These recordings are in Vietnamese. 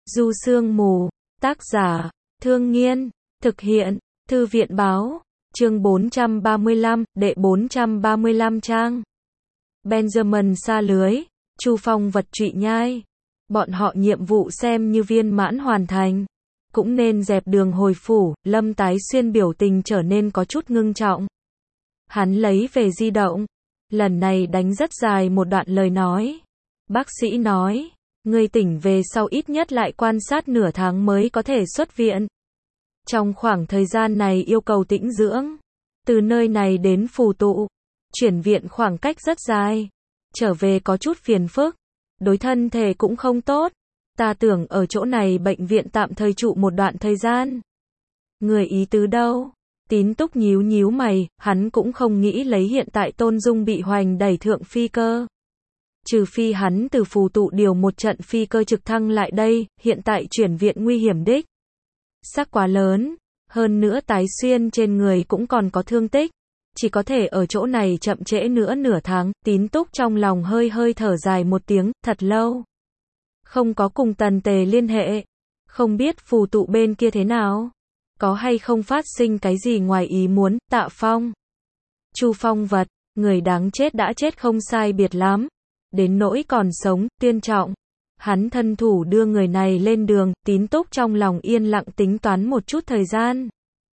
Du Sương Mù, tác giả, Thương Nghiên, thực hiện, Thư viện Báo, chương 435, đệ 435 trang. Benjamin sa lưới, Chu Phong vật trụy nhai. Bọn họ nhiệm vụ xem như viên mãn hoàn thành. Cũng nên dẹp đường hồi phủ, Lâm Tái Xuyên biểu tình trở nên có chút ngưng trọng. Hắn lấy về di động. Lần này đánh rất dài một đoạn lời nói. Bác sĩ nói, người tỉnh về sau ít nhất lại quan sát nửa tháng mới có thể xuất viện. Trong khoảng thời gian này yêu cầu tĩnh dưỡng. Từ nơi này đến Phù Tụ, chuyển viện khoảng cách rất dài. Trở về có chút phiền phức. Đối thân thể cũng không tốt. Ta tưởng ở chỗ này bệnh viện tạm thời trụ một đoạn thời gian. Người ý tứ đâu? Tín Túc nhíu nhíu mày, hắn cũng không nghĩ lấy hiện tại Tôn Dung bị hoành đẩy thượng phi cơ. Trừ phi hắn từ Phù Tụ điều một trận phi cơ trực thăng lại đây, hiện tại chuyển viện nguy hiểm đích. Sắc quá lớn, hơn nữa Tái Xuyên trên người cũng còn có thương tích. Chỉ có thể ở chỗ này chậm trễ nữa nửa tháng, Tín Túc trong lòng hơi hơi thở dài một tiếng, thật lâu. Không có cùng Tần Tề liên hệ. Không biết Phù Tụ bên kia thế nào? Có hay không phát sinh cái gì ngoài ý muốn, Tạ Phong? Chu Phong vật, người đáng chết đã chết không sai biệt lắm. Đến nỗi còn sống, Tiên Trọng. Hắn thân thủ đưa người này lên đường, Tín Túc trong lòng yên lặng tính toán một chút thời gian.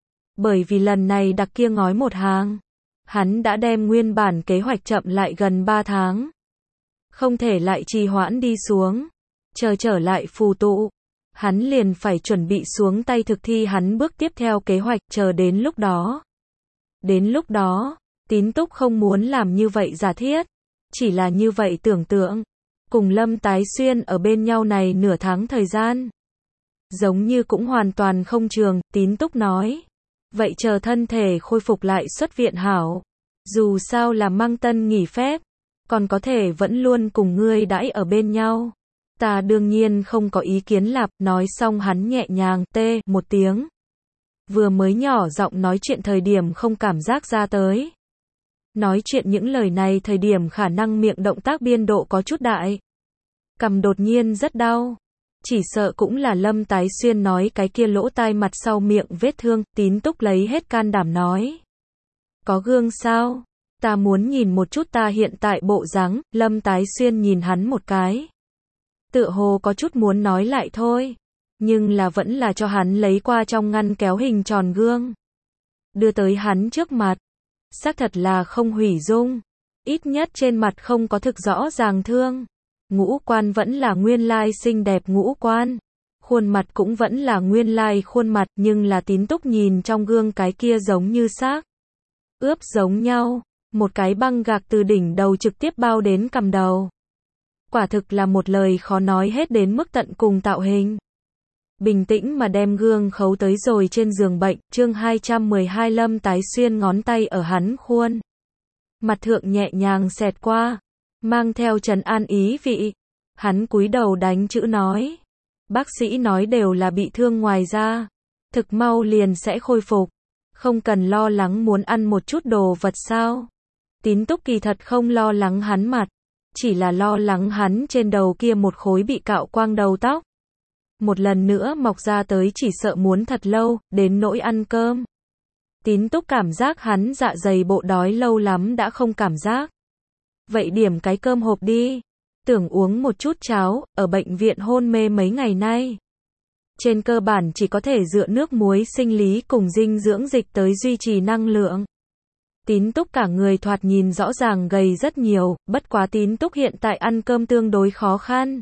Bởi vì lần này đặc kia ngói một hàng. Hắn đã đem nguyên bản kế hoạch chậm lại gần 3 tháng. Không thể lại trì hoãn đi xuống. Chờ trở lại Phù Tụ. Hắn liền phải chuẩn bị xuống tay thực thi hắn bước tiếp theo kế hoạch, chờ đến lúc đó. Đến lúc đó, Tín Túc không muốn làm như vậy giả thiết. Chỉ là như vậy tưởng tượng. Cùng Lâm Tái Xuyên ở bên nhau này nửa tháng thời gian. Giống như cũng hoàn toàn không trường, Tín Túc nói. Vậy chờ thân thể khôi phục lại xuất viện hảo. Dù sao là Mang Tân nghỉ phép. Còn có thể vẫn luôn cùng ngươi đãi ở bên nhau. Ta đương nhiên không có ý kiến lạp, nói xong hắn nhẹ nhàng, tê, một tiếng. Vừa mới nhỏ giọng nói chuyện thời điểm không cảm giác ra tới. Nói chuyện những lời này thời điểm khả năng miệng động tác biên độ có chút đại. Cằm đột nhiên rất đau. Chỉ sợ cũng là Lâm Tái Xuyên nói cái kia lỗ tai mặt sau miệng vết thương, Tín Túc lấy hết can đảm nói. Có gương sao? Ta muốn nhìn một chút ta hiện tại bộ dáng, Lâm Tái Xuyên nhìn hắn một cái. Tựa hồ có chút muốn nói lại thôi. Nhưng là vẫn là cho hắn lấy qua trong ngăn kéo hình tròn gương. Đưa tới hắn trước mặt. Xác thật là không hủy dung. Ít nhất trên mặt không có thực rõ ràng thương. Ngũ quan vẫn là nguyên lai xinh đẹp ngũ quan. Khuôn mặt cũng vẫn là nguyên lai khuôn mặt, nhưng là Tín Túc nhìn trong gương cái kia giống như xác ướp giống nhau. Một cái băng gạc từ đỉnh đầu trực tiếp bao đến cằm đầu. Quả thực là một lời khó nói hết đến mức tận cùng tạo hình. Bình tĩnh mà đem gương khấu tới rồi trên giường bệnh, chương 212 Lâm Tái Xuyên ngón tay ở hắn khuôn. Mặt thượng nhẹ nhàng xẹt qua, mang theo trấn an ý vị. Hắn cúi đầu đánh chữ nói. Bác sĩ nói đều là bị thương ngoài da. Thực mau liền sẽ khôi phục. Không cần lo lắng muốn ăn một chút đồ vật sao. Tín Túc kỳ thật không lo lắng hắn mặt. Chỉ là lo lắng hắn trên đầu kia một khối bị cạo quang đầu tóc. Một lần nữa mọc ra tới chỉ sợ muốn thật lâu, đến nỗi ăn cơm. Tín Túc cảm giác hắn dạ dày bộ đói lâu lắm đã không cảm giác. Vậy điểm cái cơm hộp đi. Tưởng uống một chút cháo, ở bệnh viện hôn mê mấy ngày nay. Trên cơ bản chỉ có thể dựa nước muối sinh lý cùng dinh dưỡng dịch tới duy trì năng lượng. Tín Túc cả người thoạt nhìn rõ ràng gầy rất nhiều, bất quá Tín Túc hiện tại ăn cơm tương đối khó khăn.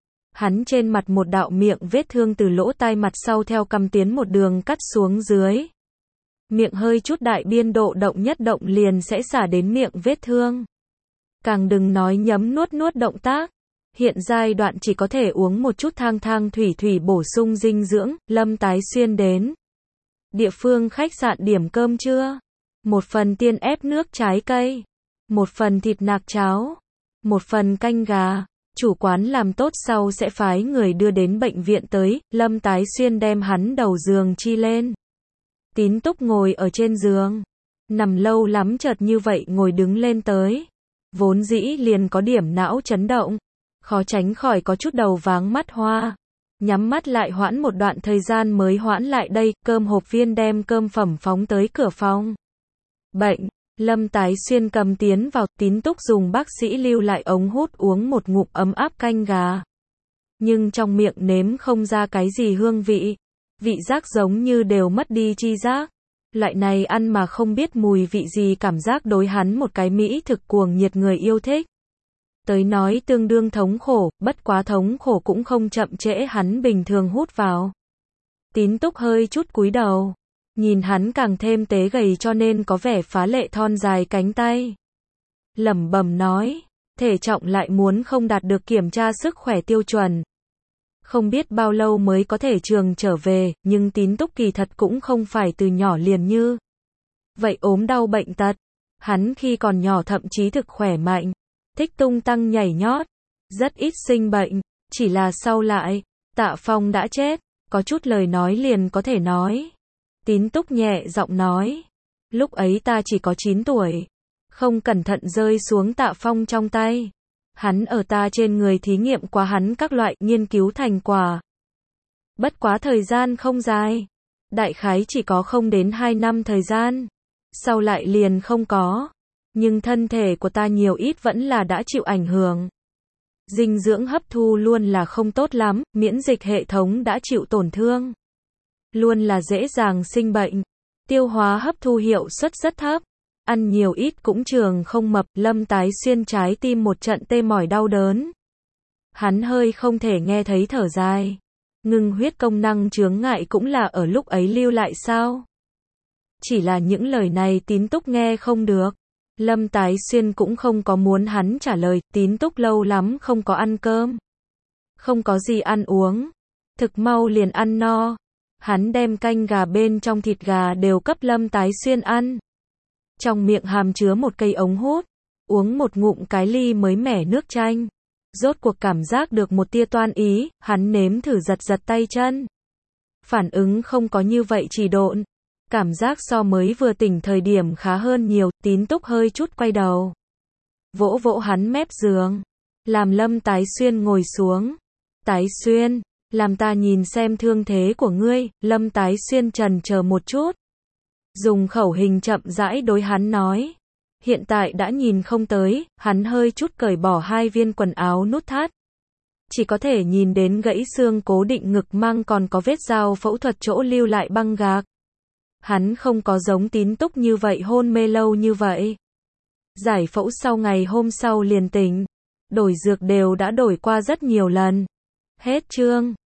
Hắn trên mặt một đạo miệng vết thương từ lỗ tai mặt sau theo cằm tiến một đường cắt xuống dưới. Miệng hơi chút đại biên độ động nhất động liền sẽ xả đến miệng vết thương. Càng đừng nói nhấm nuốt nuốt động tác. Hiện giai đoạn chỉ có thể uống một chút thang thang thủy thủy bổ sung dinh dưỡng, Lâm Tái Xuyên đến. Địa phương khách sạn điểm cơm trưa. Một phần tiên ép nước trái cây. Một phần thịt nạc cháo. Một phần canh gà. Chủ quán làm tốt sau sẽ phái người đưa đến bệnh viện tới, Lâm Tái Xuyên đem hắn đầu giường chi lên. Tín Túc ngồi ở trên giường. Nằm lâu lắm chợt như vậy ngồi đứng lên tới. Vốn dĩ liền có điểm não chấn động. Khó tránh khỏi có chút đầu váng mắt hoa. nhắm mắt lại hoãn một đoạn thời gian mới hoãn lại đây, cơm hộp viên đem cơm phẩm phóng tới cửa phòng bệnh. Lâm Tái Xuyên cầm tiến vào, Tín Túc dùng bác sĩ lưu lại ống hút uống một ngụm ấm áp canh gà. Nhưng trong miệng nếm không ra cái gì hương vị. Vị giác giống như đều mất đi chi giác. Loại này ăn mà không biết mùi vị gì cảm giác đối hắn một cái mỹ thực cuồng nhiệt người yêu thích. Tới nói tương đương thống khổ, bất quá thống khổ cũng không chậm trễ hắn bình thường hút vào. Tín Túc hơi chút cúi đầu. Nhìn hắn càng thêm tế gầy cho nên có vẻ phá lệ thon dài cánh tay. Lẩm bẩm nói, thể trọng lại muốn không đạt được kiểm tra sức khỏe tiêu chuẩn. Không biết bao lâu mới có thể trường trở về, nhưng Tín Túc kỳ thật cũng không phải từ nhỏ liền như vậy ốm đau bệnh tật. Hắn khi còn nhỏ thậm chí thực khỏe mạnh, thích tung tăng nhảy nhót, rất ít sinh bệnh, chỉ là sau lại, Tạ Phong đã chết, có chút lời nói liền có thể nói. Tín Túc nhẹ giọng nói, lúc ấy ta chỉ có 9 tuổi, không cẩn thận rơi xuống Tạ Phong trong tay. Hắn ở ta trên người thí nghiệm qua hắn các loại nghiên cứu thành quả. Bất quá thời gian không dài, đại khái chỉ có không đến 2 năm thời gian, sau lại liền không có. Nhưng thân thể của ta nhiều ít vẫn là đã chịu ảnh hưởng. Dinh dưỡng hấp thu luôn là không tốt lắm, miễn dịch hệ thống đã chịu tổn thương. Luôn là dễ dàng sinh bệnh, tiêu hóa hấp thu hiệu suất rất thấp, ăn nhiều ít cũng trường không mập. Lâm Tái Xuyên trái tim một trận tê mỏi đau đớn. Hắn hơi không thể nghe thấy thở dài. Ngừng huyết công năng chướng ngại cũng là ở lúc ấy lưu lại sao? Chỉ là những lời này Tín Túc nghe không được. Lâm Tái Xuyên cũng không có muốn hắn trả lời. Tín Túc lâu lắm không có ăn cơm, không có gì ăn uống, thực mau liền ăn no. Hắn đem canh gà bên trong thịt gà đều cấp Lâm Tái Xuyên ăn. Trong miệng hàm chứa một cây ống hút, uống một ngụm cái ly mới mẻ nước chanh. Rốt cuộc cảm giác được một tia toan ý, hắn nếm thử giật giật tay chân. Phản ứng không có như vậy trì độn. Cảm giác so mới vừa tỉnh thời điểm khá hơn nhiều. Tín Túc hơi chút quay đầu, vỗ vỗ hắn mép giường, làm Lâm Tái Xuyên ngồi xuống. Tái Xuyên, làm ta nhìn xem thương thế của ngươi. Lâm Tái Xuyên chần chờ một chút, dùng khẩu hình chậm rãi đối hắn nói. Hiện tại đã nhìn không tới. Hắn hơi chút cởi bỏ 2 viên quần áo nút thắt, chỉ có thể nhìn đến gãy xương cố định ngực mang còn có vết dao phẫu thuật chỗ lưu lại băng gạc. Hắn không có giống Tín Túc như vậy hôn mê lâu như vậy. Giải phẫu sau ngày hôm sau liền tỉnh. Đổi dược đều đã đổi qua rất nhiều lần. Hết chương.